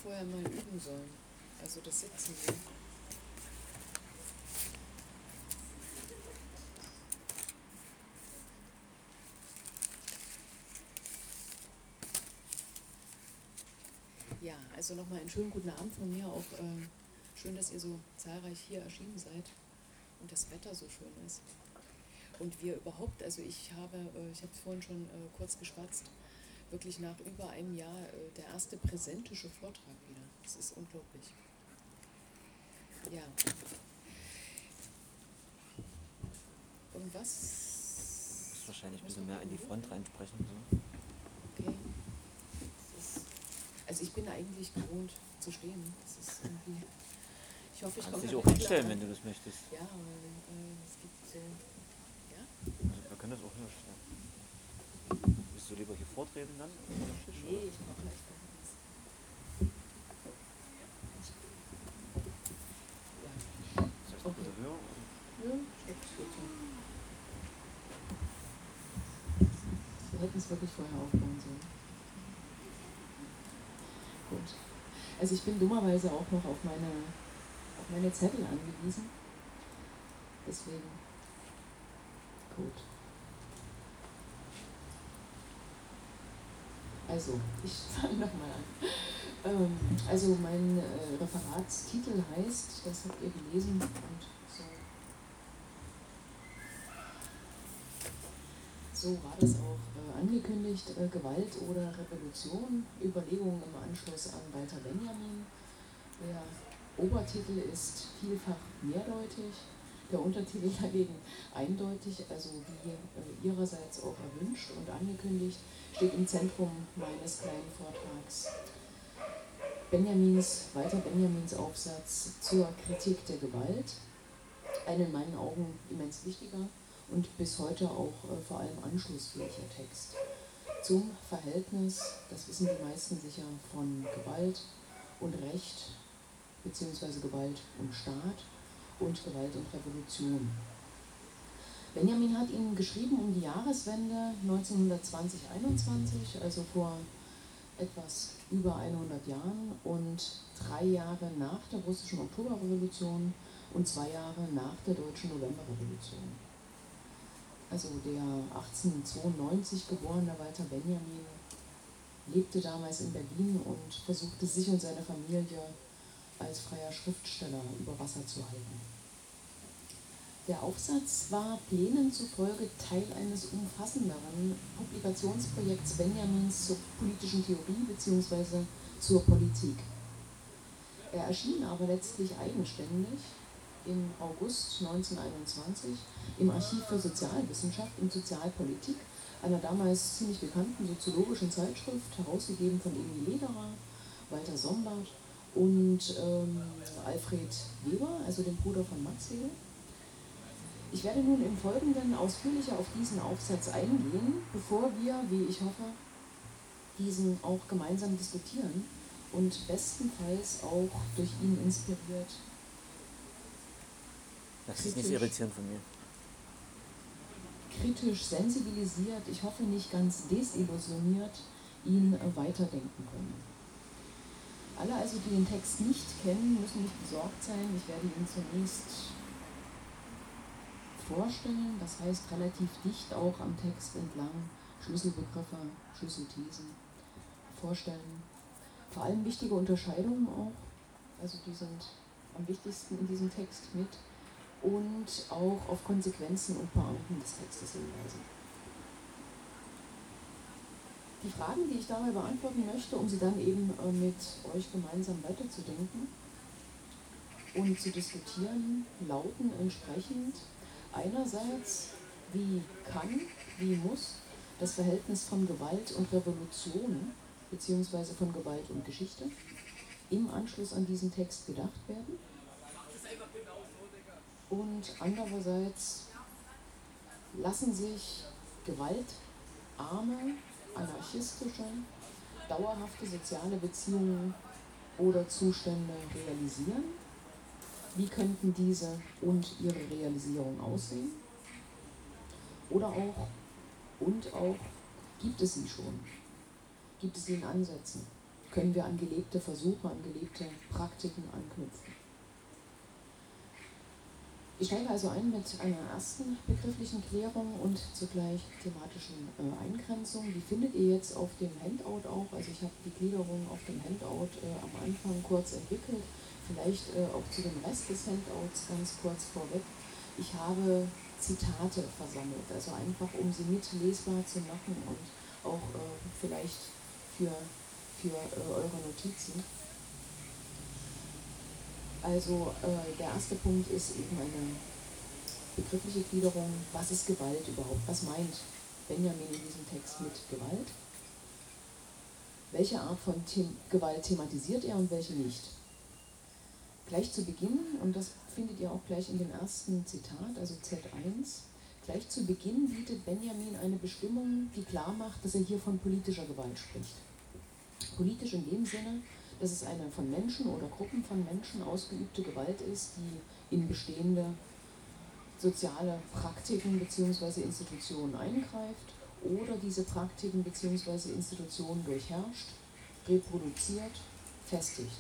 vorher mal üben sollen. Also das Sitzen hier. Ja, also nochmal einen schönen guten Abend von mir. Auch schön, dass ihr so zahlreich hier erschienen seid und das Wetter so schön ist. Und wir überhaupt, also ich habe es vorhin schon kurz geschwatzt, wirklich nach über einem Jahr der erste präsentische Vortrag wieder. Das ist unglaublich. Ja. Und was? Du musst wahrscheinlich ein bisschen mehr in die Front reinsprechen. So. Okay. Also ich bin eigentlich gewohnt zu stehen. Das ist irgendwie. Ich hoffe, ich komme Kannst dich auch hinstellen, wenn du das möchtest. Ja, aber es gibt so. Ja? Also wir können das auch hier stellen. Willst du lieber hier vortreten dann? Nee, ich mache gleich gar nichts. Ja. Soll ich noch ein bisschen höher? Ja, ich glaube, das geht so. Wir hätten es wirklich vorher aufbauen sollen. Gut. Also ich bin dummerweise auch noch auf meine Zettel angewiesen. Deswegen. Gut. Also, ich fange nochmal an. Also mein Referatstitel heißt, das habt ihr gelesen und so war das auch angekündigt, Gewalt oder Revolution, Überlegungen im Anschluss an Walter Benjamin. Der Obertitel ist vielfach mehrdeutig, der Untertitel dagegen eindeutig, also wie ihrerseits auch erwünscht und angekündigt, steht im Zentrum meines kleinen Vortrags. Walter Benjamins Aufsatz zur Kritik der Gewalt, ein in meinen Augen immens wichtiger und bis heute auch vor allem anschlussfähiger Text zum Verhältnis, das wissen die meisten sicher, von Gewalt und Recht, beziehungsweise Gewalt und Staat und Gewalt und Revolution. Benjamin hat ihn geschrieben um die Jahreswende 1920-21, also vor etwas über 100 Jahren und 3 Jahre nach der russischen Oktoberrevolution und 2 Jahre nach der deutschen Novemberrevolution. Also der 1892 geborene Walter Benjamin lebte damals in Berlin und versuchte sich und seine Familie als freier Schriftsteller über Wasser zu halten. Der Aufsatz war Plänen zufolge Teil eines umfassenderen Publikationsprojekts Benjamins zur politischen Theorie bzw. zur Politik. Er erschien aber letztlich eigenständig im August 1921 im Archiv für Sozialwissenschaft und Sozialpolitik, einer damals ziemlich bekannten soziologischen Zeitschrift, herausgegeben von Emil Lederer, Walter Sombart und Alfred Weber, also dem Bruder von Max Weber. Ich werde nun im Folgenden ausführlicher auf diesen Aufsatz eingehen, bevor wir, wie ich hoffe, diesen auch gemeinsam diskutieren und bestenfalls auch durch ihn inspiriert. Das ist nicht irritierend von mir. Kritisch sensibilisiert, ich hoffe nicht ganz desillusioniert, ihn weiterdenken können. Alle also, die den Text nicht kennen, müssen nicht besorgt sein. Ich werde ihn zunächst vorstellen, das heißt relativ dicht auch am Text entlang, Schlüsselbegriffe, Schlüsselthesen vorstellen. Vor allem wichtige Unterscheidungen auch, also die sind am wichtigsten in diesem Text mit, und auch auf Konsequenzen und Pointen des Textes hinweisen. Die Fragen, die ich dabei beantworten möchte, um sie dann eben mit euch gemeinsam weiterzudenken und zu diskutieren, lauten entsprechend einerseits, wie kann, wie muss das Verhältnis von Gewalt und Revolution bzw. von Gewalt und Geschichte im Anschluss an diesen Text gedacht werden. Und andererseits lassen sich gewaltarme, anarchistische, dauerhafte soziale Beziehungen oder Zustände realisieren. Wie könnten diese und ihre Realisierung aussehen? Oder auch, gibt es sie schon? Gibt es sie in Ansätzen? können wir an gelebte Versuche, an gelebte Praktiken anknüpfen. Ich steige also ein mit einer ersten begrifflichen Klärung und zugleich thematischen Eingrenzung. Die findet ihr jetzt auf dem Handout auch. Also ich habe die Gliederung auf dem Handout am Anfang kurz entwickelt. Vielleicht auch zu dem Rest des Handouts ganz kurz vorweg. Ich habe Zitate versammelt, also einfach um sie mitlesbar zu machen und auch vielleicht für eure Notizen. Also der erste Punkt ist eben eine begriffliche Gliederung. Was ist Gewalt überhaupt? Was meint Benjamin in diesem Text mit Gewalt? Welche Art von Gewalt thematisiert er und welche nicht? Gleich zu Beginn, und das findet ihr auch gleich in dem ersten Zitat, also Z1, gleich zu Beginn bietet Benjamin eine Bestimmung, die klar macht, dass er hier von politischer Gewalt spricht. Politisch in dem Sinne, dass es eine von Menschen oder Gruppen von Menschen ausgeübte Gewalt ist, die in bestehende soziale Praktiken bzw. Institutionen eingreift oder diese Praktiken bzw. Institutionen durchherrscht, reproduziert, festigt.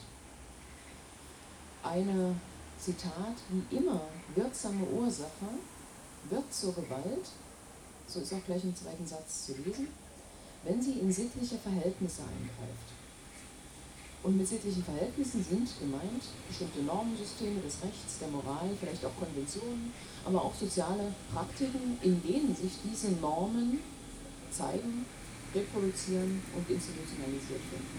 Eine, Zitat, wie immer wirksame Ursache wird zur Gewalt, so ist auch gleich im zweiten Satz zu lesen, wenn sie in sittliche Verhältnisse eingreift. Und mit sittlichen Verhältnissen sind gemeint bestimmte Normensysteme des Rechts, der Moral, vielleicht auch Konventionen, aber auch soziale Praktiken, in denen sich diese Normen zeigen, reproduzieren und institutionalisiert finden.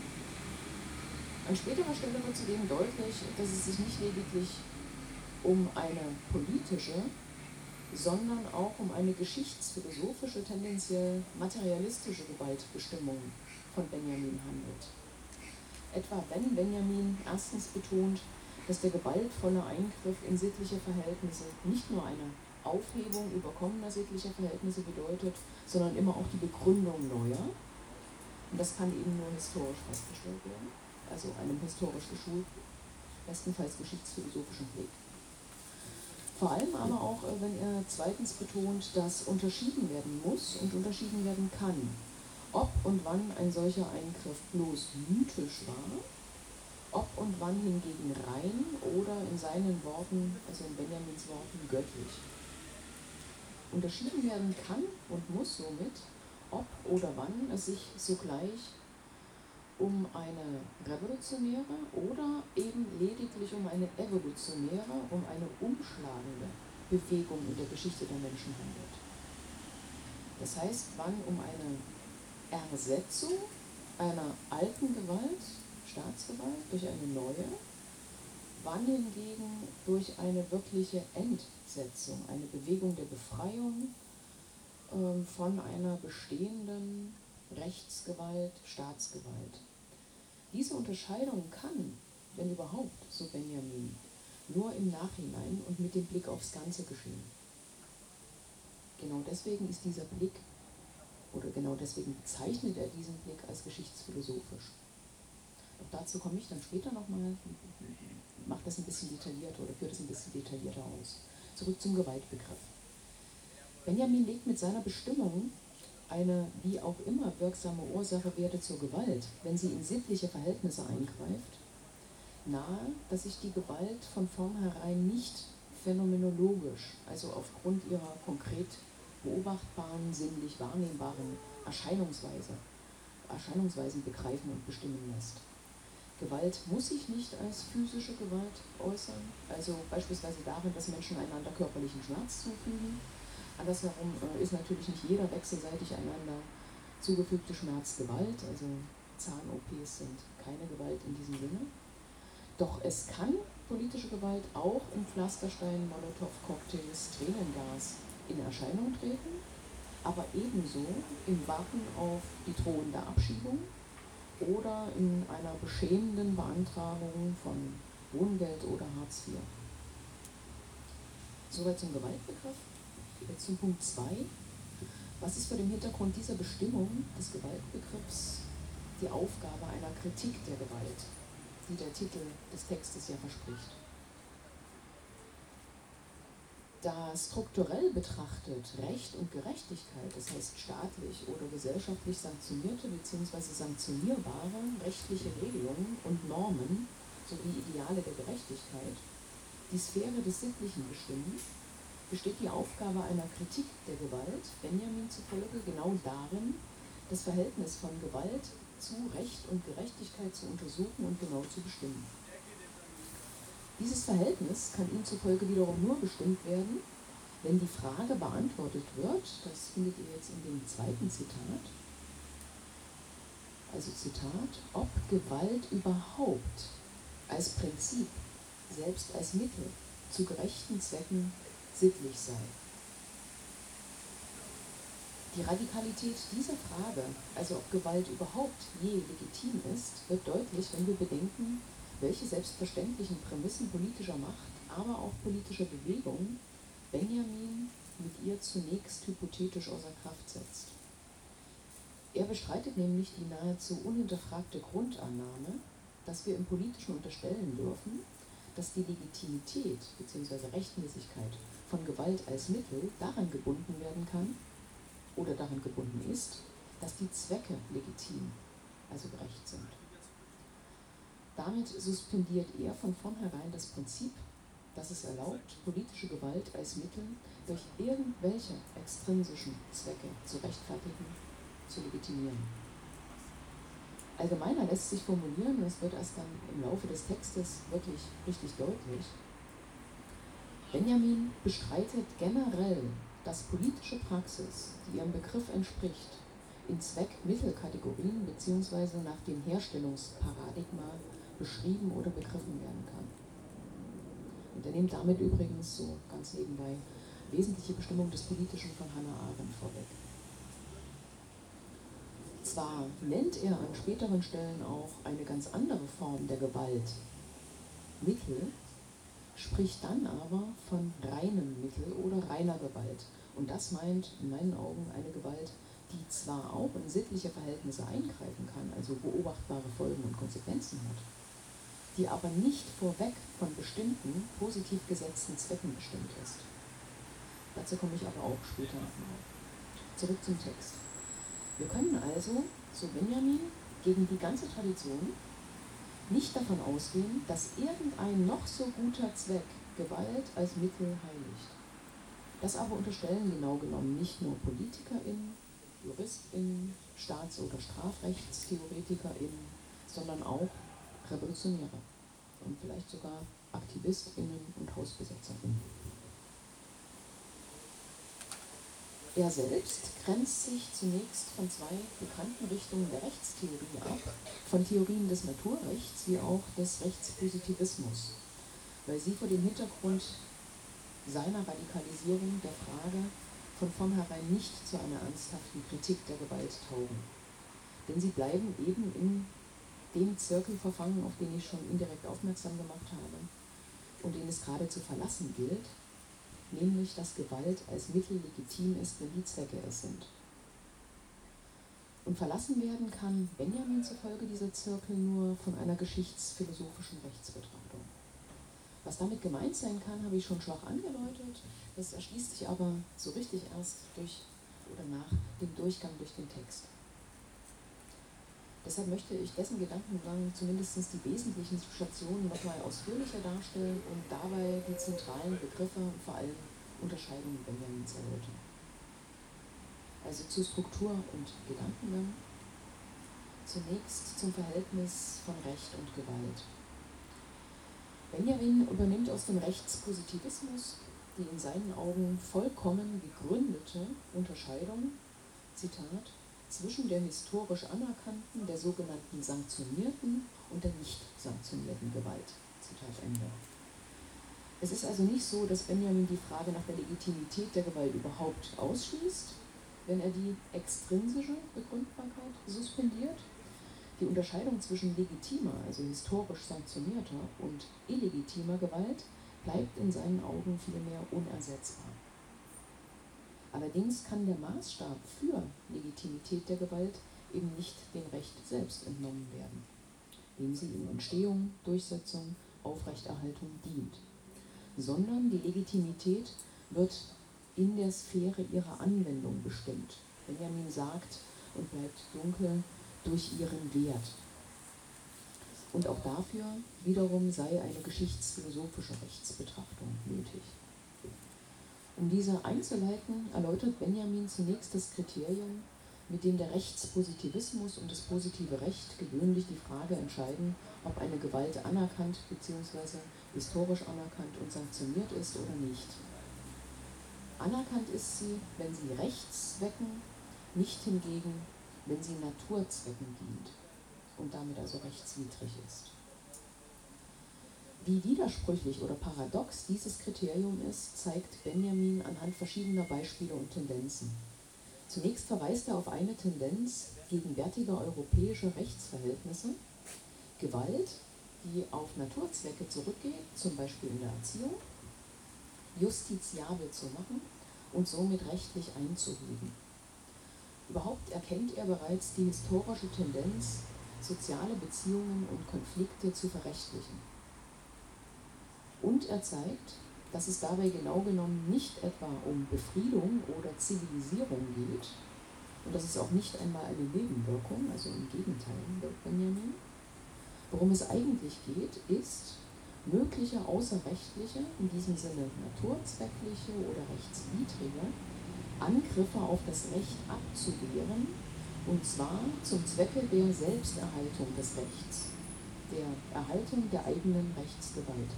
An späterer Stelle wird zudem deutlich, dass es sich nicht lediglich um eine politische, sondern auch um eine geschichtsphilosophische, tendenziell materialistische Gewaltbestimmung von Benjamin handelt. Etwa wenn Benjamin erstens betont, dass der gewaltvolle Eingriff in sittliche Verhältnisse nicht nur eine Aufhebung überkommener sittlicher Verhältnisse bedeutet, sondern immer auch die Begründung neuer. Und das kann eben nur historisch festgestellt werden, also einem historisch geschulten, bestenfalls geschichtsphilosophischen Blick. Vor allem aber auch, wenn er zweitens betont, dass unterschieden werden muss und unterschieden werden kann, ob und wann ein solcher Eingriff bloß mythisch war, ob und wann hingegen rein oder in seinen Worten, also in Benjamins Worten, göttlich. Unterschieden werden kann und muss somit, ob oder wann es sich sogleich um eine revolutionäre oder eben lediglich um eine evolutionäre, um eine umschlagende Bewegung in der Geschichte der Menschen handelt. Das heißt, wann um eine Ersetzung einer alten Gewalt, Staatsgewalt, durch eine neue, wann hingegen durch eine wirkliche Entsetzung, eine Bewegung der Befreiung von einer bestehenden Rechtsgewalt, Staatsgewalt. Diese Unterscheidung kann, wenn überhaupt, so Benjamin, nur im Nachhinein und mit dem Blick aufs Ganze geschehen. Genau deswegen ist dieser Blick, oder genau deswegen bezeichnet er diesen Blick als geschichtsphilosophisch. Doch dazu komme ich dann später nochmal, mache das ein bisschen detaillierter oder führe das ein bisschen detaillierter aus. Zurück zum Gewaltbegriff. Benjamin legt mit seiner Bestimmung eine wie auch immer wirksame Ursache werde zur Gewalt, wenn sie in sittliche Verhältnisse eingreift, nahe, dass sich die Gewalt von vornherein nicht phänomenologisch, also aufgrund ihrer konkret beobachtbaren, sinnlich wahrnehmbaren Erscheinungsweisen begreifen und bestimmen lässt. Gewalt muss sich nicht als physische Gewalt äußern, also beispielsweise darin, dass Menschen einander körperlichen Schmerz zufügen. Andersherum ist natürlich nicht jeder wechselseitig einander zugefügte Schmerz Gewalt, also Zahn-OPs sind keine Gewalt in diesem Sinne. Doch es kann politische Gewalt auch in Pflastersteinen, Molotow-Cocktails, Tränengas in Erscheinung treten, aber ebenso im Warten auf die drohende Abschiebung oder in einer beschämenden Beantragung von Wohngeld oder Hartz IV. Soweit zum Gewaltbegriff. Jetzt zum Punkt 2. Was ist vor dem Hintergrund dieser Bestimmung des Gewaltbegriffs die Aufgabe einer Kritik der Gewalt, die der Titel des Textes ja verspricht? Da strukturell betrachtet Recht und Gerechtigkeit, das heißt staatlich oder gesellschaftlich sanktionierte bzw. sanktionierbare rechtliche Regelungen und Normen sowie Ideale der Gerechtigkeit die Sphäre des Sittlichen bestimmen, besteht die Aufgabe einer Kritik der Gewalt Benjamin zufolge genau darin, das Verhältnis von Gewalt zu Recht und Gerechtigkeit zu untersuchen und genau zu bestimmen. Dieses Verhältnis kann ihm zufolge wiederum nur bestimmt werden, wenn die Frage beantwortet wird, das findet ihr jetzt in dem zweiten Zitat, also Zitat, ob Gewalt überhaupt als Prinzip, selbst als Mittel zu gerechten Zwecken sittlich sei. Die Radikalität dieser Frage, also ob Gewalt überhaupt je legitim ist, wird deutlich, wenn wir bedenken, welche selbstverständlichen Prämissen politischer Macht, aber auch politischer Bewegung Benjamin mit ihr zunächst hypothetisch außer Kraft setzt. Er bestreitet nämlich die nahezu unhinterfragte Grundannahme, dass wir im Politischen unterstellen dürfen, dass die Legitimität bzw. Rechtmäßigkeit von Gewalt als Mittel daran gebunden werden kann oder daran gebunden ist, dass die Zwecke legitim, also gerecht sind. Damit suspendiert er von vornherein das Prinzip, das es erlaubt, politische Gewalt als Mittel durch irgendwelche extrinsischen Zwecke zu rechtfertigen, zu legitimieren. Allgemeiner lässt sich formulieren, das wird erst dann im Laufe des Textes wirklich richtig deutlich, Benjamin bestreitet generell, dass politische Praxis, die ihrem Begriff entspricht, in Zweck-Mittel-Kategorien bzw. nach dem Herstellungsparadigma beschrieben oder begriffen werden kann. Und er nimmt damit übrigens so ganz nebenbei wesentliche Bestimmung des Politischen von Hannah Arendt vorweg. Zwar nennt er an späteren Stellen auch eine ganz andere Form der Gewalt Mittel, spricht dann aber von reinem Mittel oder reiner Gewalt. Und das meint in meinen Augen eine Gewalt, die zwar auch in sittliche Verhältnisse eingreifen kann, also beobachtbare Folgen und Konsequenzen hat, die aber nicht vorweg von bestimmten, positiv gesetzten Zwecken bestimmt ist. Dazu komme ich aber auch später nochmal. Zurück zum Text. Wir können also, so Benjamin, gegen die ganze Tradition nicht davon ausgehen, dass irgendein noch so guter Zweck Gewalt als Mittel heiligt. Das aber unterstellen genau genommen nicht nur PolitikerInnen, JuristInnen, Staats- oder StrafrechtstheoretikerInnen, sondern auch Revolutionäre und vielleicht sogar AktivistInnen und HausbesetzerInnen. Er selbst grenzt sich zunächst von zwei bekannten Richtungen der Rechtstheorie ab, von Theorien des Naturrechts wie auch des Rechtspositivismus, weil sie vor dem Hintergrund seiner Radikalisierung der Frage von vornherein nicht zu einer ernsthaften Kritik der Gewalt taugen. Denn sie bleiben eben in dem Zirkel verfangen, auf den ich schon indirekt aufmerksam gemacht habe und den es gerade zu verlassen gilt, nämlich dass Gewalt als Mittel legitim ist, wenn die Zwecke es sind. Und verlassen werden kann Benjamin zufolge dieser Zirkel nur von einer geschichtsphilosophischen Rechtsbetrachtung. Was damit gemeint sein kann, habe ich schon schwach angedeutet, das erschließt sich aber so richtig erst durch oder nach dem Durchgang durch den Text. Deshalb möchte ich dessen Gedankengang zumindest die wesentlichen Stationen nochmal ausführlicher darstellen und dabei die zentralen Begriffe und vor allem Unterscheidungen Benjamins erläutern. Also zu Struktur und Gedankengang. Zunächst zum Verhältnis von Recht und Gewalt. Benjamin übernimmt aus dem Rechtspositivismus die in seinen Augen vollkommen gegründete Unterscheidung, Zitat, zwischen der historisch anerkannten, der sogenannten sanktionierten und der nicht sanktionierten Gewalt. Zitat Ende. Es ist also nicht so, dass Benjamin die Frage nach der Legitimität der Gewalt überhaupt ausschließt, wenn er die extrinsische Begründbarkeit suspendiert. Die Unterscheidung zwischen legitimer, also historisch sanktionierter und illegitimer Gewalt bleibt in seinen Augen vielmehr unersetzbar. Allerdings kann der Maßstab für Legitimität der Gewalt eben nicht dem Recht selbst entnommen werden, dem sie in Entstehung, Durchsetzung, Aufrechterhaltung dient, sondern die Legitimität wird in der Sphäre ihrer Anwendung bestimmt. Benjamin sagt, und bleibt dunkel, durch ihren Wert. Und auch dafür wiederum sei eine geschichtsphilosophische Rechtsbetrachtung nötig. Um diese einzuleiten, erläutert Benjamin zunächst das Kriterium, mit dem der Rechtspositivismus und das positive Recht gewöhnlich die Frage entscheiden, ob eine Gewalt anerkannt bzw. historisch anerkannt und sanktioniert ist oder nicht. Anerkannt ist sie, wenn sie Rechtszwecken, nicht hingegen, wenn sie Naturzwecken dient und damit also rechtswidrig ist. Wie widersprüchlich oder paradox dieses Kriterium ist, zeigt Benjamin anhand verschiedener Beispiele und Tendenzen. Zunächst verweist er auf eine Tendenz gegenwärtiger europäischer Rechtsverhältnisse, Gewalt, die auf Naturzwecke zurückgeht, zum Beispiel in der Erziehung, justiziabel zu machen und somit rechtlich einzuhegen. Überhaupt erkennt er bereits die historische Tendenz, soziale Beziehungen und Konflikte zu verrechtlichen. Und er zeigt, dass es dabei genau genommen nicht etwa um Befriedung oder Zivilisierung geht, und das ist auch nicht einmal eine Nebenwirkung, also im Gegenteil, laut Benjamin. Worum es eigentlich geht, ist, mögliche außerrechtliche, in diesem Sinne naturzweckliche oder rechtswidrige, Angriffe auf das Recht abzuwehren, und zwar zum Zwecke der Selbsterhaltung des Rechts, der Erhaltung der eigenen Rechtsgewalt.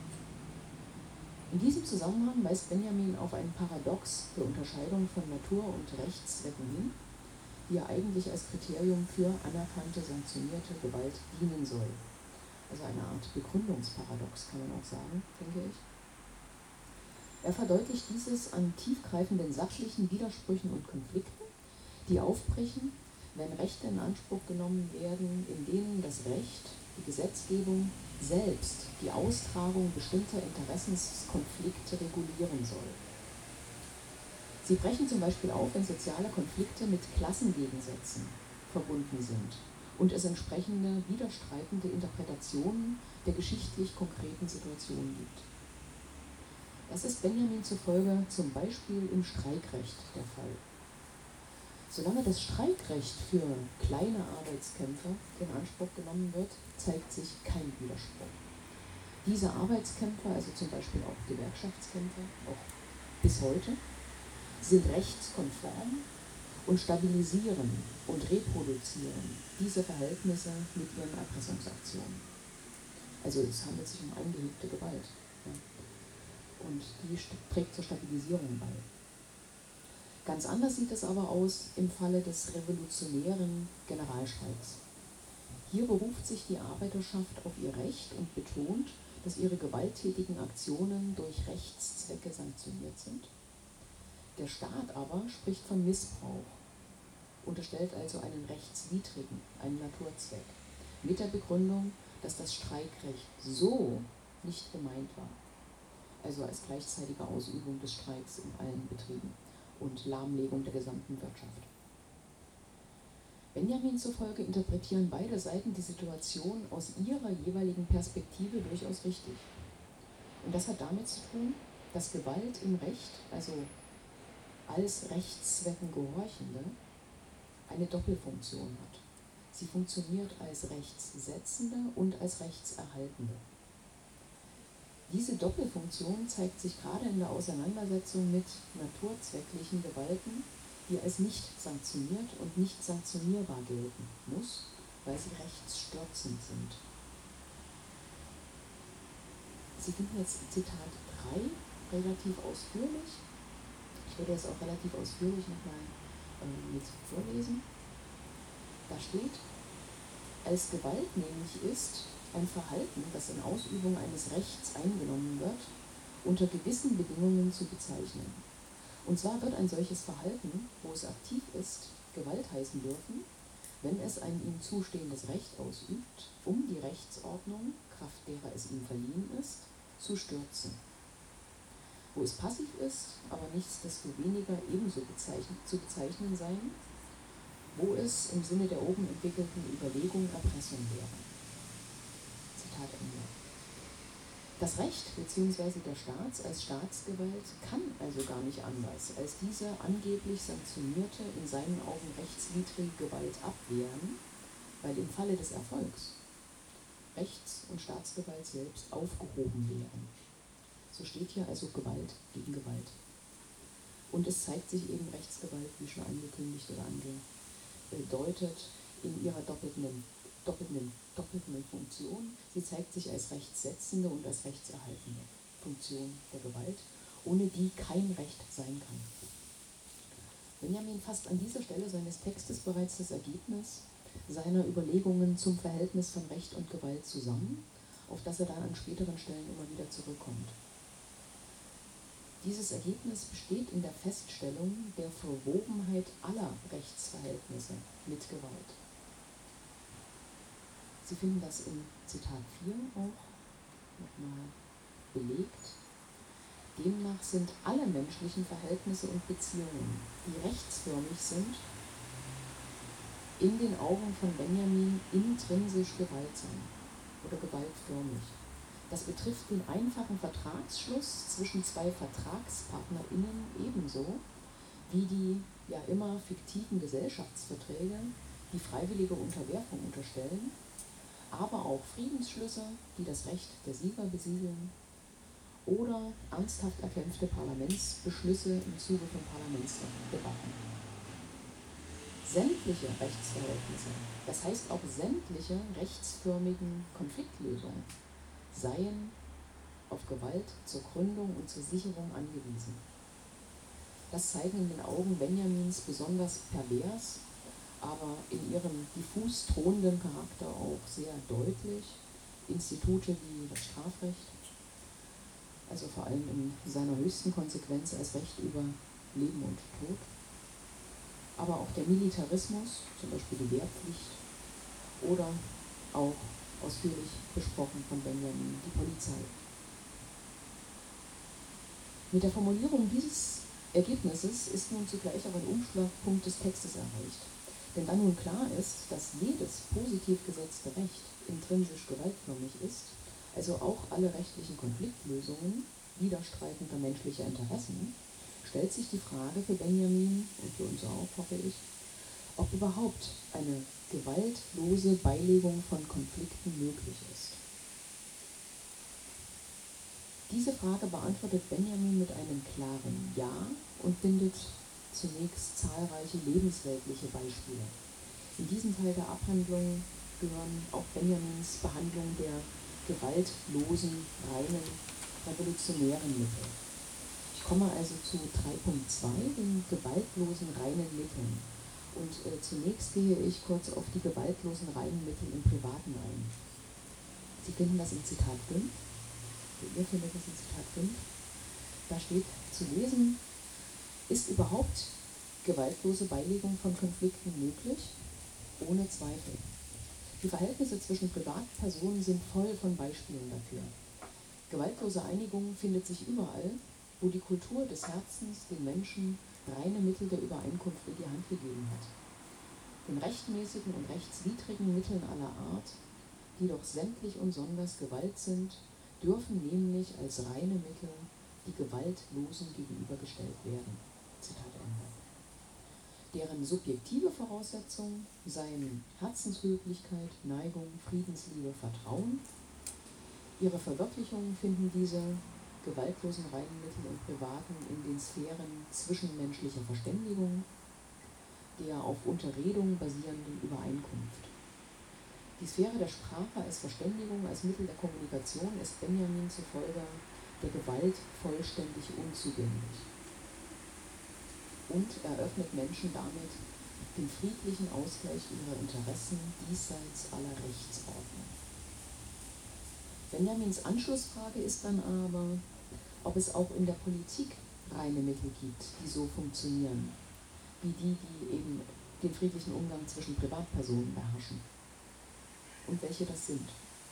In diesem Zusammenhang weist Benjamin auf ein Paradox der Unterscheidung von Natur- und Rechtszwecken hin, die er eigentlich als Kriterium für anerkannte, sanktionierte Gewalt dienen soll. Also eine Art Begründungsparadox, kann man auch sagen, denke ich. Er verdeutlicht dieses an tiefgreifenden sachlichen Widersprüchen und Konflikten, die aufbrechen, wenn Rechte in Anspruch genommen werden, in denen das Recht, die Gesetzgebung selbst die Austragung bestimmter Interessenskonflikte regulieren soll. Sie brechen zum Beispiel auf, wenn soziale Konflikte mit Klassengegensätzen verbunden sind und es entsprechende widerstreitende Interpretationen der geschichtlich konkreten Situation gibt. Das ist Benjamin zufolge zum Beispiel im Streikrecht der Fall. Solange das Streikrecht für kleine Arbeitskämpfer in Anspruch genommen wird, zeigt sich kein Widerspruch. Diese Arbeitskämpfer, also zum Beispiel auch Gewerkschaftskämpfer, auch bis heute, sind rechtskonform und stabilisieren und reproduzieren diese Verhältnisse mit ihren Erpressungsaktionen. Also es handelt sich um eingehegte Gewalt. Ja. Und die trägt zur Stabilisierung bei. Ganz anders sieht es aber aus im Falle des revolutionären Generalstreiks. Hier beruft sich die Arbeiterschaft auf ihr Recht und betont, dass ihre gewalttätigen Aktionen durch Rechtszwecke sanktioniert sind. Der Staat aber spricht von Missbrauch, unterstellt also einen rechtswidrigen, einen Naturzweck, mit der Begründung, dass das Streikrecht so nicht gemeint war, also als gleichzeitige Ausübung des Streiks in allen Betrieben und Lahmlegung der gesamten Wirtschaft. Benjamin zufolge interpretieren beide Seiten die Situation aus ihrer jeweiligen Perspektive durchaus richtig. Und das hat damit zu tun, dass Gewalt im Recht, also als Rechtszwecken Gehorchende, eine Doppelfunktion hat. Sie funktioniert als Rechtssetzende und als Rechtserhaltende. Diese Doppelfunktion zeigt sich gerade in der Auseinandersetzung mit naturzwecklichen Gewalten, die als nicht sanktioniert und nicht sanktionierbar gelten muss, weil sie rechtsstürzend sind. Sie finden jetzt Zitat 3 relativ ausführlich. Ich werde es auch relativ ausführlich nochmal mit vorlesen. Da steht, als Gewalt nämlich ist ein Verhalten, das in Ausübung eines Rechts eingenommen wird, unter gewissen Bedingungen zu bezeichnen. Und zwar wird ein solches Verhalten, wo es aktiv ist, Gewalt heißen dürfen, wenn es ein ihm zustehendes Recht ausübt, um die Rechtsordnung, kraft derer es ihm verliehen ist, zu stürzen. Wo es passiv ist, aber nichtsdestoweniger ebenso zu bezeichnen sein, wo es im Sinne der oben entwickelten Überlegung Erpressung wäre. Zitat Ende. Das Recht bzw. der Staat als Staatsgewalt kann also gar nicht anders, als diese angeblich sanktionierte, in seinen Augen rechtswidrige Gewalt abwehren, weil im Falle des Erfolgs Rechts- und Staatsgewalt selbst aufgehoben wären. So steht hier also Gewalt gegen Gewalt. Und es zeigt sich eben Rechtsgewalt, wie schon angekündigt oder angedeutet, in ihrer doppelten Funktion. Sie zeigt sich als rechtssetzende und als rechtserhaltende Funktion der Gewalt, ohne die kein Recht sein kann. Benjamin fasst an dieser Stelle seines Textes bereits das Ergebnis seiner Überlegungen zum Verhältnis von Recht und Gewalt zusammen, auf das er dann an späteren Stellen immer wieder zurückkommt. Dieses Ergebnis besteht in der Feststellung der Verwobenheit aller Rechtsverhältnisse mit Gewalt. Sie finden das in Zitat 4 auch nochmal belegt. Demnach sind alle menschlichen Verhältnisse und Beziehungen, die rechtsförmig sind, in den Augen von Benjamin intrinsisch gewaltsam oder gewaltförmig. Das betrifft den einfachen Vertragsschluss zwischen zwei VertragspartnerInnen ebenso wie die ja immer fiktiven Gesellschaftsverträge, die freiwillige Unterwerfung unterstellen, aber auch Friedensschlüsse, die das Recht der Sieger besiegeln, oder ernsthaft erkämpfte Parlamentsbeschlüsse im Zuge von Parlamentsdebatten. Sämtliche Rechtsverhältnisse, das heißt auch sämtliche rechtsförmigen Konfliktlösungen, seien auf Gewalt zur Gründung und zur Sicherung angewiesen. Das zeigen in den Augen Benjamins besonders pervers, aber in ihrem diffus drohenden Charakter auch sehr deutlich Institute wie das Strafrecht, also vor allem in seiner höchsten Konsequenz als Recht über Leben und Tod, aber auch der Militarismus, zum Beispiel die Wehrpflicht, oder auch ausführlich besprochen von Benjamin, die Polizei. Mit der Formulierung dieses Ergebnisses ist nun zugleich auch ein Umschlagpunkt des Textes erreicht. Denn da nun klar ist, dass jedes positiv gesetzte Recht intrinsisch gewaltförmig ist, also auch alle rechtlichen Konfliktlösungen widerstreitender menschlicher Interessen, stellt sich die Frage für Benjamin und für uns auch, hoffe ich, ob überhaupt eine gewaltlose Beilegung von Konflikten möglich ist. Diese Frage beantwortet Benjamin mit einem klaren Ja und findet zunächst zahlreiche lebensweltliche Beispiele. In diesem Teil der Abhandlung gehören auch Benjamins Behandlung der gewaltlosen, reinen, revolutionären Mittel. Ich komme also zu 3.2, den gewaltlosen, reinen Mitteln. Und zunächst gehe ich kurz auf die gewaltlosen, reinen Mittel im Privaten ein. Sie finden das in Zitat 5. Ihr findet das in Zitat 5. Da steht zu lesen: Ist überhaupt gewaltlose Beilegung von Konflikten möglich? Ohne Zweifel. Die Verhältnisse zwischen Privatpersonen sind voll von Beispielen dafür. Gewaltlose Einigung findet sich überall, wo die Kultur des Herzens den Menschen reine Mittel der Übereinkunft in die Hand gegeben hat. Den rechtmäßigen und rechtswidrigen Mitteln aller Art, die doch sämtlich und sonders Gewalt sind, dürfen nämlich als reine Mittel die Gewaltlosen gegenübergestellt werden. Zitat Ende. Deren subjektive Voraussetzungen seien Herzenshöflichkeit, Neigung, Friedensliebe, Vertrauen. Ihre Verwirklichung finden diese gewaltlosen reinen Mittel im Privaten in den Sphären zwischenmenschlicher Verständigung, der auf Unterredung basierenden Übereinkunft. Die Sphäre der Sprache als Verständigung, als Mittel der Kommunikation ist Benjamin zufolge der Gewalt vollständig unzugänglich und eröffnet Menschen damit den friedlichen Ausgleich ihrer Interessen diesseits aller Rechtsordnung. Benjamins Anschlussfrage ist dann aber, ob es auch in der Politik reine Mittel gibt, die so funktionieren, wie die eben den friedlichen Umgang zwischen Privatpersonen beherrschen. Und welche das sind.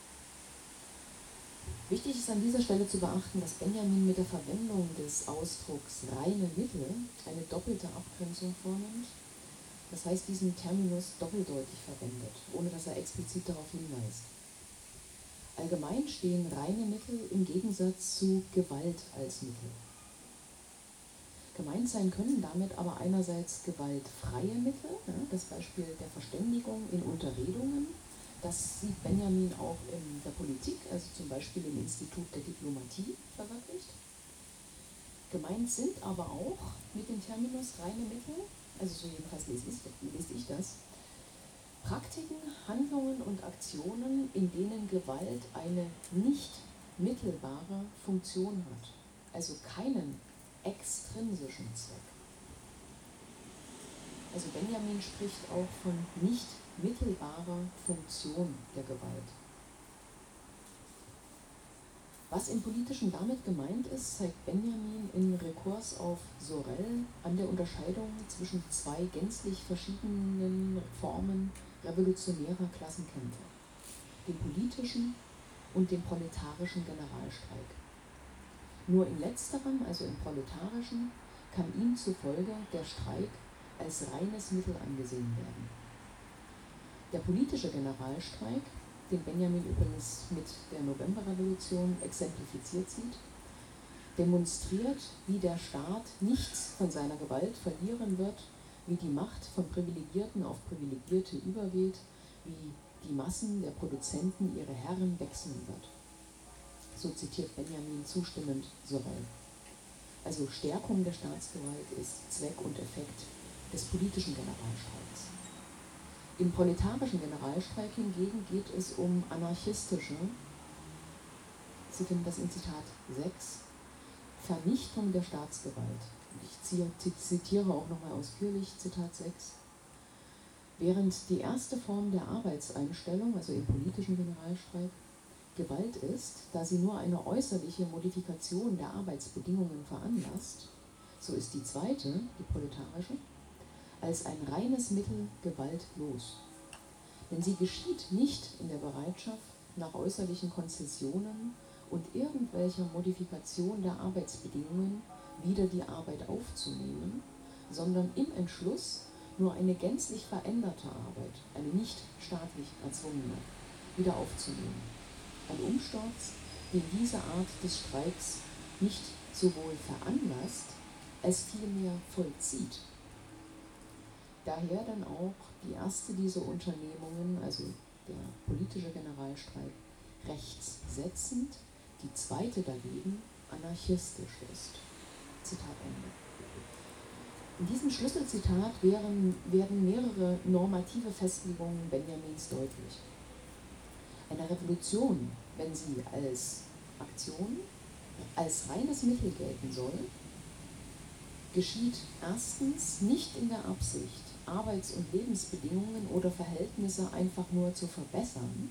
Wichtig ist an dieser Stelle zu beachten, dass Benjamin mit der Verwendung des Ausdrucks reine Mittel eine doppelte Abgrenzung vornimmt. Das heißt, diesen Terminus doppeldeutig verwendet, ohne dass er explizit darauf hinweist. Allgemein stehen reine Mittel im Gegensatz zu Gewalt als Mittel. Gemeint sein können damit aber einerseits gewaltfreie Mittel, ja, das Beispiel der Verständigung in Unterredungen, das sieht Benjamin auch in der Politik, also zum Beispiel im Institut der Diplomatie verwirklicht. Gemeint sind aber auch mit dem Terminus reine Mittel, also so jedenfalls lese ich das, Praktiken, Handlungen und Aktionen, in denen Gewalt eine nicht mittelbare Funktion hat, also keinen extrinsischen Zweck. Also Benjamin spricht auch von nicht mittelbarer Funktion der Gewalt. Was im Politischen damit gemeint ist, zeigt Benjamin in Rekurs auf Sorel an der Unterscheidung zwischen zwei gänzlich verschiedenen Formen revolutionärer Klassenkämpfe, dem politischen und dem proletarischen Generalstreik. Nur in letzterem, also im proletarischen, kann ihm zufolge der Streik als reines Mittel angesehen werden. Der politische Generalstreik, den Benjamin übrigens mit der Novemberrevolution exemplifiziert sieht, demonstriert, wie der Staat nichts von seiner Gewalt verlieren wird, wie die Macht von Privilegierten auf Privilegierte übergeht, wie die Massen der Produzenten ihre Herren wechseln wird. So zitiert Benjamin zustimmend Sorel. Also Stärkung der Staatsgewalt ist Zweck und Effekt des politischen Generalstreiks. Im proletarischen Generalstreik hingegen geht es um anarchistische, Sie finden das in Zitat 6, Vernichtung der Staatsgewalt. Ich zitiere auch nochmal ausführlich Zitat 6. Während die erste Form der Arbeitseinstellung, also im politischen Generalstreik, Gewalt ist, da sie nur eine äußerliche Modifikation der Arbeitsbedingungen veranlasst, so ist die zweite, die proletarische, als ein reines Mittel gewaltlos. Denn sie geschieht nicht in der Bereitschaft, nach äußerlichen Konzessionen und irgendwelcher Modifikation der Arbeitsbedingungen wieder die Arbeit aufzunehmen, sondern im Entschluss, nur eine gänzlich veränderte Arbeit, eine nicht staatlich erzwungene, wieder aufzunehmen. Ein Umsturz, den diese Art des Streiks nicht sowohl veranlasst, als vielmehr vollzieht. Daher dann auch die erste dieser Unternehmungen, also der politische Generalstreik, rechtssetzend, die zweite dagegen anarchistisch ist. Zitat Ende. In diesem Schlüsselzitat werden mehrere normative Festlegungen Benjamins deutlich. Eine Revolution, wenn sie als Aktion, als reines Mittel gelten soll, geschieht erstens nicht in der Absicht, Arbeits- und Lebensbedingungen oder Verhältnisse einfach nur zu verbessern,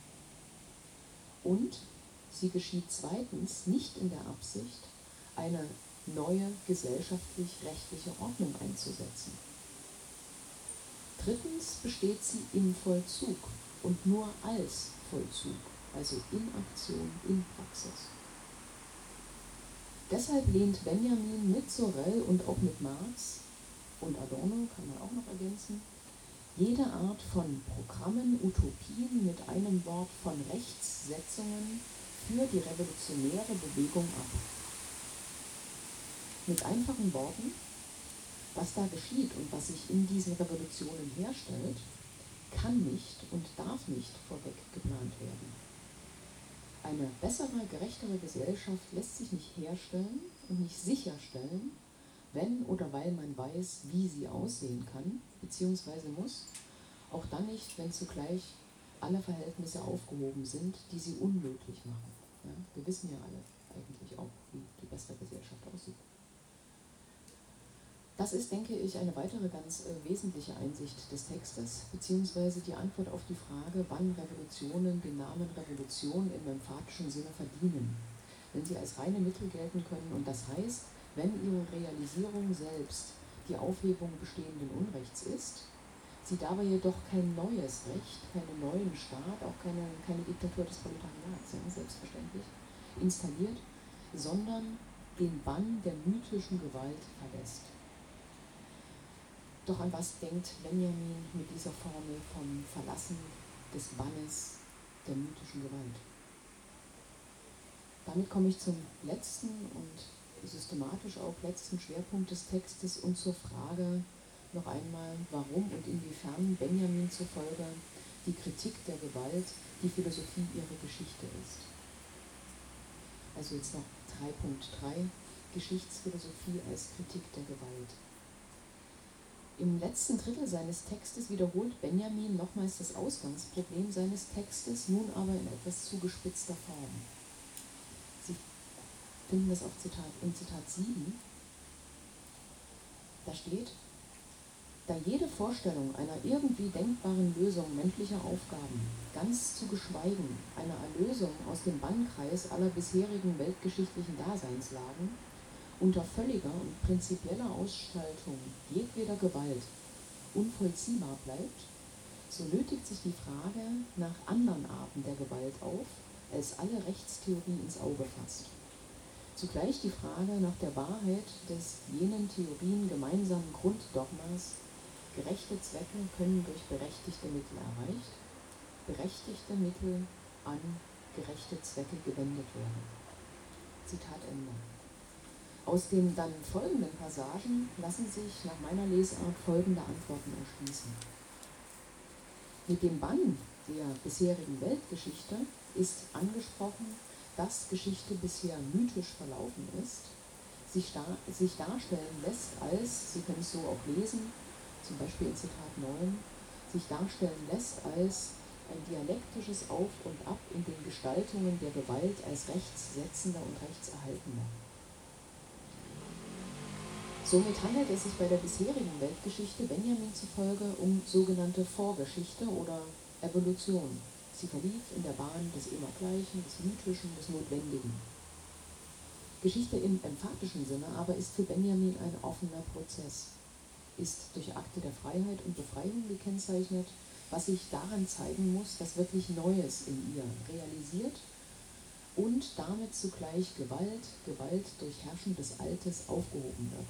und sie geschieht zweitens nicht in der Absicht, eine neue gesellschaftlich-rechtliche Ordnung einzusetzen. Drittens besteht sie im Vollzug und nur als Vollzug, also in Aktion, in Praxis. Deshalb lehnt Benjamin mit Sorel und auch mit Marx und Adorno, kann man auch noch ergänzen, jede Art von Programmen, Utopien mit einem Wort von Rechtssetzungen für die revolutionäre Bewegung ab. Mit einfachen Worten, was da geschieht und was sich in diesen Revolutionen herstellt, kann nicht und darf nicht vorweg geplant werden. Eine bessere, gerechtere Gesellschaft lässt sich nicht herstellen und nicht sicherstellen, wenn oder weil man weiß, wie sie aussehen kann, beziehungsweise muss, auch dann nicht, wenn zugleich alle Verhältnisse aufgehoben sind, die sie unmöglich machen. Ja, wir wissen ja alle eigentlich auch, wie die bessere Gesellschaft aussieht. Das ist, denke ich, eine weitere ganz wesentliche Einsicht des Textes, beziehungsweise die Antwort auf die Frage, wann Revolutionen den Namen Revolution im emphatischen Sinne verdienen. Wenn sie als reine Mittel gelten können, und das heißt, wenn ihre Realisierung selbst die Aufhebung bestehenden Unrechts ist, sie dabei jedoch kein neues Recht, keinen neuen Staat, auch keine Diktatur des Proletariats, ja, selbstverständlich, installiert, sondern den Bann der mythischen Gewalt verlässt. Doch an was denkt Benjamin mit dieser Formel vom Verlassen des Bannes der mythischen Gewalt? Damit komme ich zum letzten und systematisch auch letzten Schwerpunkt des Textes und zur Frage noch einmal, warum und inwiefern Benjamin zufolge die Kritik der Gewalt die Philosophie ihrer Geschichte ist. Also jetzt noch 3.3, Geschichtsphilosophie als Kritik der Gewalt. Im letzten Drittel seines Textes wiederholt Benjamin nochmals das Ausgangsproblem seines Textes, nun aber in etwas zugespitzter Form. Sie finden das im Zitat 7. Da steht: Da jede Vorstellung einer irgendwie denkbaren Lösung menschlicher Aufgaben, ganz zu geschweigen einer Erlösung aus dem Bannkreis aller bisherigen weltgeschichtlichen Daseinslagen, unter völliger und prinzipieller Ausschaltung jedweder Gewalt unvollziehbar bleibt, so nötigt sich die Frage nach anderen Arten der Gewalt auf, als alle Rechtstheorie ins Auge fasst. Zugleich die Frage nach der Wahrheit des jenen Theorien gemeinsamen Grunddogmas: Gerechte Zwecke können durch berechtigte Mittel erreicht, berechtigte Mittel an gerechte Zwecke gewendet werden. Zitat Ende. Aus den dann folgenden Passagen lassen sich nach meiner Lesart folgende Antworten erschließen. Mit dem Bann der bisherigen Weltgeschichte ist angesprochen, dass Geschichte bisher mythisch verlaufen ist, sich darstellen lässt als, Sie können es so auch lesen, zum Beispiel in Zitat 9, sich darstellen lässt als ein dialektisches Auf und Ab in den Gestaltungen der Gewalt als rechtssetzender und rechtserhaltender. Somit handelt es sich bei der bisherigen Weltgeschichte Benjamin zufolge um sogenannte Vorgeschichte oder Evolution. Sie verlief in der Bahn des Immergleichen, des Mythischen, des Notwendigen. Geschichte im emphatischen Sinne aber ist für Benjamin ein offener Prozess, ist durch Akte der Freiheit und Befreiung gekennzeichnet, was sich daran zeigen muss, dass wirklich Neues in ihr realisiert und damit zugleich Gewalt durch Herrschen des Altes aufgehoben wird.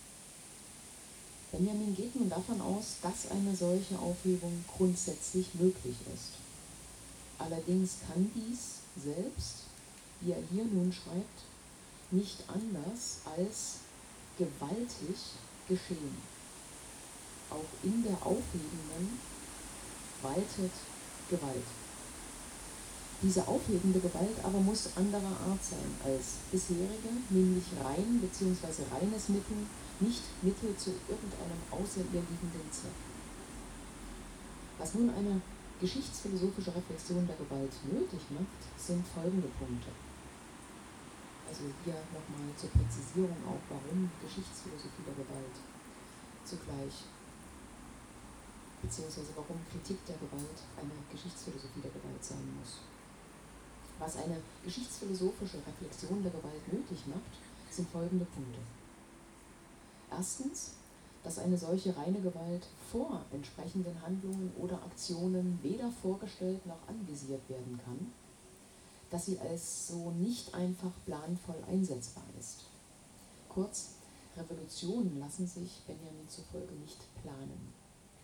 Benjamin geht nun davon aus, dass eine solche Aufhebung grundsätzlich möglich ist. Allerdings kann dies selbst, wie er hier nun schreibt, nicht anders als gewaltig geschehen. Auch in der Aufhebenden waltet Gewalt. Diese aufhebende Gewalt aber muss anderer Art sein als bisherige, nämlich rein bzw. reines Mittel, nicht Mittel zu irgendeinem außer ihr liegenden Zweck. Was nun eine geschichtsphilosophische Reflexion der Gewalt nötig macht, sind folgende Punkte. Also hier nochmal zur Präzisierung auch, warum Geschichtsphilosophie der Gewalt zugleich, beziehungsweise warum Kritik der Gewalt eine Geschichtsphilosophie der Gewalt sein muss. Was eine geschichtsphilosophische Reflexion der Gewalt nötig macht, sind folgende Punkte. Erstens, dass eine solche reine Gewalt vor entsprechenden Handlungen oder Aktionen weder vorgestellt noch anvisiert werden kann, dass sie als so nicht einfach planvoll einsetzbar ist. Kurz, Revolutionen lassen sich Benjamin zufolge nicht planen.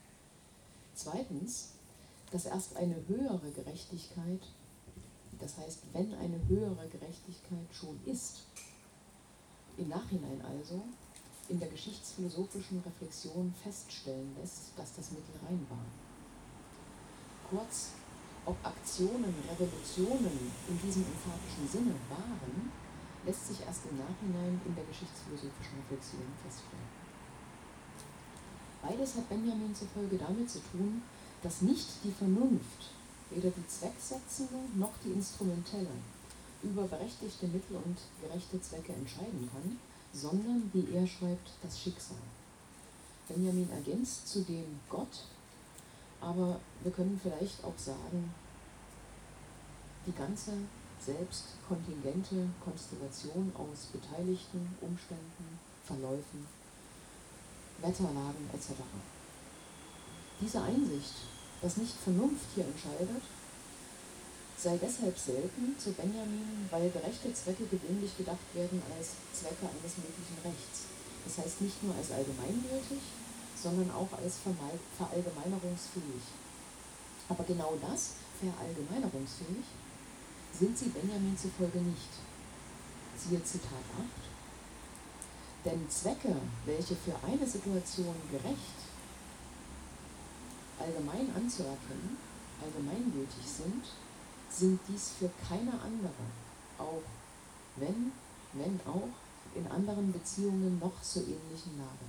Zweitens, dass erst eine höhere Gerechtigkeit, das heißt, wenn eine höhere Gerechtigkeit schon ist, im Nachhinein also in der geschichtsphilosophischen Reflexion feststellen lässt, dass das Mittel rein war. Kurz, ob Aktionen, Revolutionen in diesem emphatischen Sinne waren, lässt sich erst im Nachhinein in der geschichtsphilosophischen Reflexion feststellen. Beides hat Benjamin zufolge damit zu tun, dass nicht die Vernunft, weder die zwecksetzende noch die instrumentelle, über berechtigte Mittel und gerechte Zwecke entscheiden kann, sondern, wie er schreibt, das Schicksal. Benjamin ergänzt zudem Gott, aber wir können vielleicht auch sagen, die ganze selbst kontingente Konstellation aus beteiligten Umständen, Verläufen, Wetterlagen etc. Diese Einsicht, dass nicht Vernunft hier entscheidet, sei deshalb selten zu Benjamin, weil gerechte Zwecke gewöhnlich gedacht werden als Zwecke eines möglichen Rechts. Das heißt nicht nur als allgemeingültig, sondern auch als verallgemeinerungsfähig. Aber genau das, verallgemeinerungsfähig, sind sie Benjamin zufolge nicht. siehe Zitat 8, denn Zwecke, welche für eine Situation gerecht, allgemein anzuerkennen, allgemeingültig sind, sind dies für keine andere, auch wenn auch in anderen Beziehungen noch so ähnlichen Lage.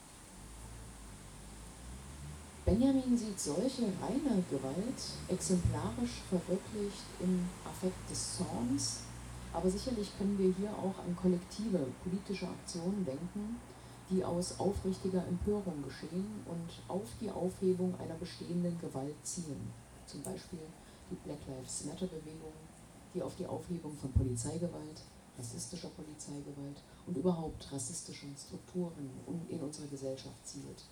Benjamin sieht solche reine Gewalt exemplarisch verwirklicht im Affekt des Zorns, aber sicherlich können wir hier auch an kollektive politische Aktionen denken, die aus aufrichtiger Empörung geschehen und auf die Aufhebung einer bestehenden Gewalt zielen. Zum Beispiel die Black Lives Matter Bewegung, die auf die Aufhebung von Polizeigewalt, rassistischer Polizeigewalt und überhaupt rassistischen Strukturen in unserer Gesellschaft zielt.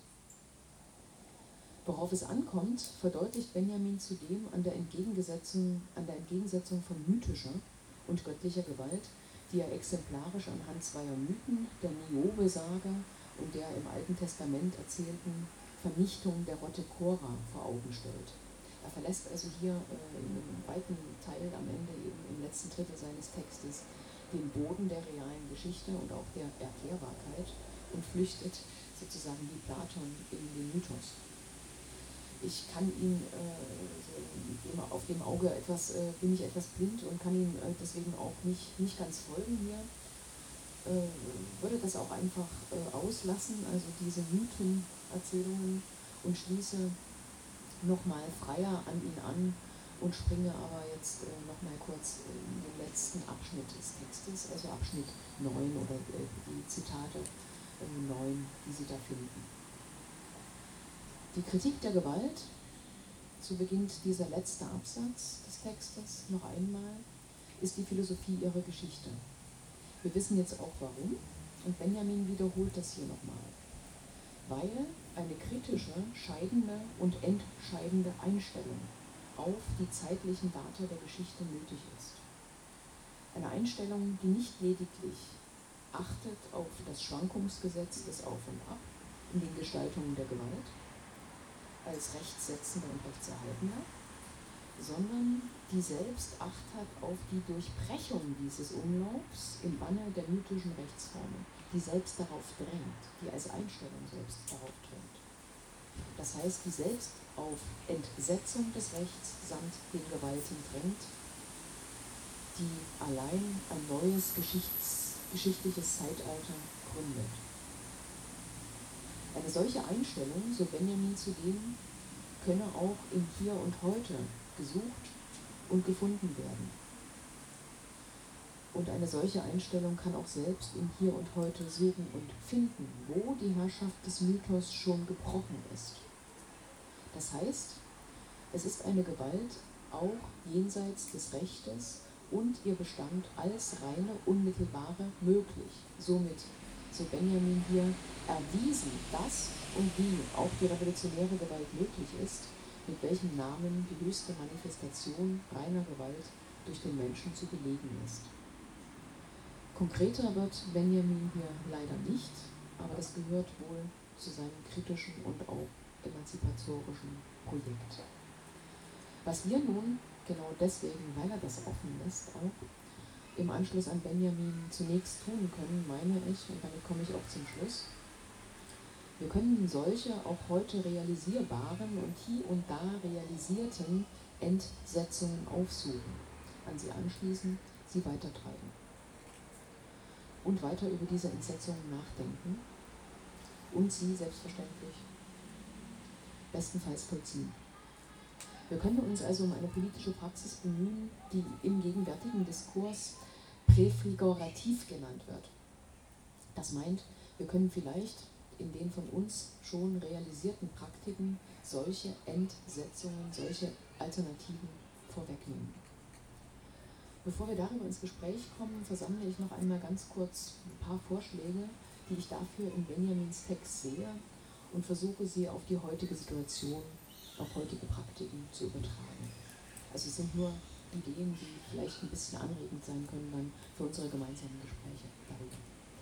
Worauf es ankommt, verdeutlicht Benjamin zudem an der Entgegensetzung von mythischer und göttlicher Gewalt, die er exemplarisch anhand zweier Mythen, der Niobe-Sage und der im Alten Testament erzählten Vernichtung der Rotte Korah vor Augen stellt. Er verlässt also hier in einem weiten Teil am Ende eben im letzten Drittel seines Textes den Boden der realen Geschichte und auch der Erklärbarkeit und flüchtet sozusagen wie Platon in den Mythos. Ich kann ihn auf dem Auge bin ich etwas blind und kann ihn deswegen auch nicht ganz folgen hier. Würde das auch einfach auslassen, also diese Mythenerzählungen, und schließe nochmal freier an ihn an und springe aber jetzt nochmal kurz in den letzten Abschnitt des Textes, also Abschnitt 9 oder die Zitate 9, die Sie da finden. Die Kritik der Gewalt, so beginnt dieser letzte Absatz des Textes noch einmal, ist die Philosophie ihrer Geschichte. Wir wissen jetzt auch warum, und Benjamin wiederholt das hier nochmal. Weil eine kritische, scheidende und entscheidende Einstellung auf die zeitlichen Data der Geschichte nötig ist. Eine Einstellung, die nicht lediglich achtet auf das Schwankungsgesetz des Auf und Ab in den Gestaltungen der Gewalt, als Rechtssetzender und Rechtserhaltender, sondern die selbst Acht hat auf die Durchbrechung dieses Umlaufs im Banne der mythischen Rechtsformen, die selbst darauf drängt, die als Einstellung selbst darauf drängt. Das heißt, die selbst auf Entsetzung des Rechts samt den Gewalten drängt, die allein ein neues geschichtliches Zeitalter gründet. Eine solche Einstellung, so Benjamin zudem, könne auch im Hier und Heute gesucht und gefunden werden. Und eine solche Einstellung kann auch selbst im Hier und Heute suchen und finden, wo die Herrschaft des Mythos schon gebrochen ist. Das heißt, es ist eine Gewalt auch jenseits des Rechtes und ihr Bestand als reine, unmittelbare möglich. Somit, so Benjamin hier, erwiesen, dass und wie auch die revolutionäre Gewalt möglich ist, mit welchem Namen die höchste Manifestation reiner Gewalt durch den Menschen zu belegen ist. Konkreter wird Benjamin hier leider nicht, aber das gehört wohl zu seinem kritischen und auch emanzipatorischen Projekt. Was wir nun, genau deswegen, weil er das offen lässt, auch im Anschluss an Benjamin zunächst tun können, meine ich, und damit komme ich auch zum Schluss, wir können solche auch heute realisierbaren und hier und da realisierten Entsetzungen aufsuchen, an sie anschließen, sie weitertreiben und weiter über diese Entsetzungen nachdenken und sie selbstverständlich bestenfalls vollziehen. Wir können uns also um eine politische Praxis bemühen, die im gegenwärtigen Diskurs präfigurativ genannt wird. Das meint, wir können vielleicht in den von uns schon realisierten Praktiken solche Entsetzungen, solche Alternativen vorwegnehmen. Bevor wir darüber ins Gespräch kommen, versammle ich noch einmal ganz kurz ein paar Vorschläge, die ich dafür in Benjamins Text sehe und versuche sie auf die heutige Situation, auf heutige Praktiken zu übertragen. Also es sind nur Ideen, die vielleicht ein bisschen anregend sein können dann für unsere gemeinsamen Gespräche darüber.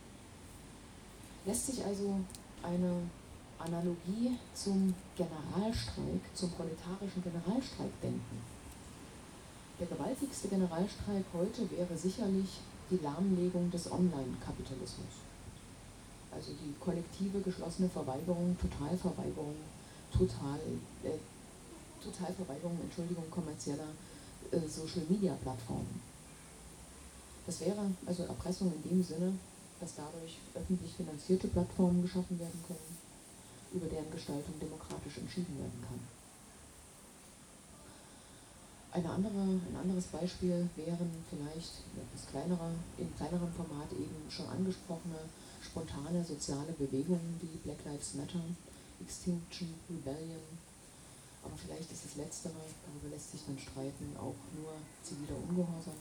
Lässt sich also eine Analogie zum Generalstreik, zum proletarischen Generalstreik denken. Der gewaltigste Generalstreik heute wäre sicherlich die Lahmlegung des Online-Kapitalismus. Also die kollektive geschlossene Verweigerung, Totalverweigerung kommerzieller Social-Media-Plattformen. Das wäre also Erpressung in dem Sinne, dass dadurch öffentlich finanzierte Plattformen geschaffen werden können, über deren Gestaltung demokratisch entschieden werden kann. Ein anderes Beispiel wären vielleicht in kleinerem Format eben schon angesprochene spontane soziale Bewegungen wie Black Lives Matter, Extinction Rebellion, aber vielleicht ist das Letztere, darüber lässt sich dann streiten, auch nur ziviler Ungehorsam.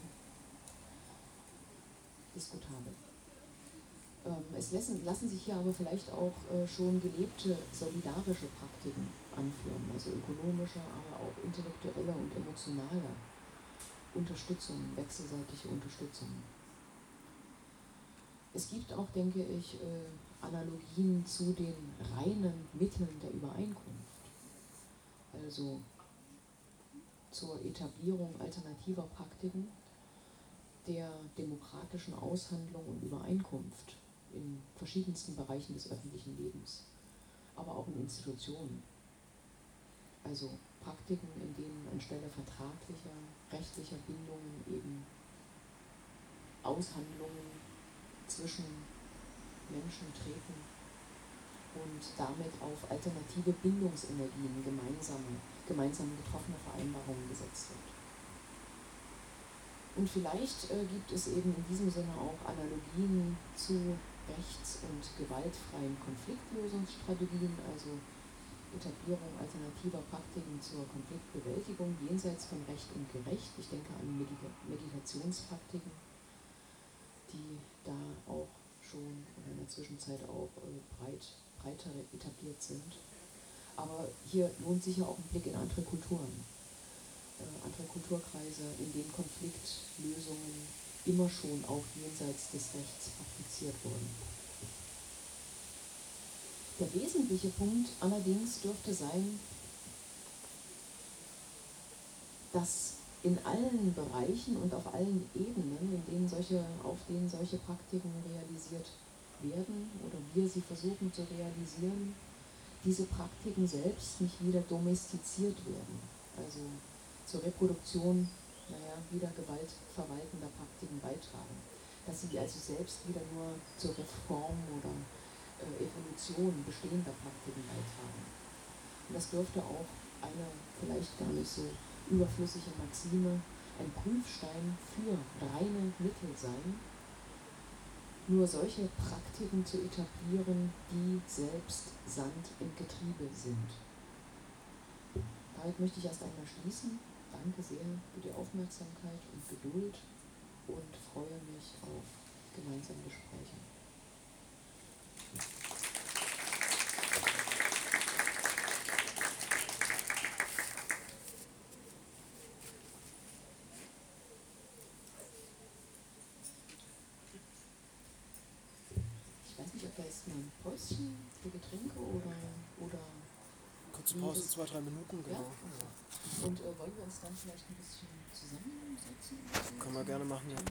Diskutabel. Es lassen sich hier aber vielleicht auch schon gelebte solidarische Praktiken anführen, also ökonomische, aber auch intellektuelle und emotionale Unterstützung, wechselseitige Unterstützung. Es gibt auch, denke ich, Analogien zu den reinen Mitteln der Übereinkunft, also zur Etablierung alternativer Praktiken der demokratischen Aushandlung und Übereinkunft in verschiedensten Bereichen des öffentlichen Lebens, aber auch in Institutionen. Also Praktiken, in denen anstelle vertraglicher, rechtlicher Bindungen eben Aushandlungen zwischen Menschen treten und damit auf alternative Bindungsenergien gemeinsam getroffene Vereinbarungen gesetzt wird. Und vielleicht gibt es eben in diesem Sinne auch Analogien zu rechts- und gewaltfreien Konfliktlösungsstrategien, also Etablierung alternativer Praktiken zur Konfliktbewältigung jenseits von Recht und Gerecht. Ich denke an Meditationspraktiken, die da auch schon in der Zwischenzeit auch breiter etabliert sind. Aber hier lohnt sicher auch ein Blick in andere Kulturen. Andere Kulturkreise, in denen Konfliktlösungen immer schon auch jenseits des Rechts praktiziert wurden. Der wesentliche Punkt allerdings dürfte sein, dass in allen Bereichen und auf allen Ebenen, auf denen solche Praktiken realisiert werden oder wir sie versuchen zu realisieren, diese Praktiken selbst nicht wieder domestiziert werden. Also zur Reproduktion wieder gewaltverwaltender Praktiken beitragen. Dass sie also selbst wieder nur zur Reform oder Evolution bestehender Praktiken beitragen. Und das dürfte auch eine vielleicht gar nicht so überflüssige Maxime, ein Prüfstein für reine Mittel sein, nur solche Praktiken zu etablieren, die selbst Sand im Getriebe sind. Damit möchte ich erst einmal schließen. Danke sehr für die Aufmerksamkeit und Geduld und freue mich auf gemeinsame Gespräche. Ich weiß nicht, ob da jetzt mal ein Päuschen für Getränke oder Kurze Pause, 2-3 Minuten, genau. Ja? Und wollen wir uns dann vielleicht ein bisschen zusammensetzen? Können wir gerne machen, ja.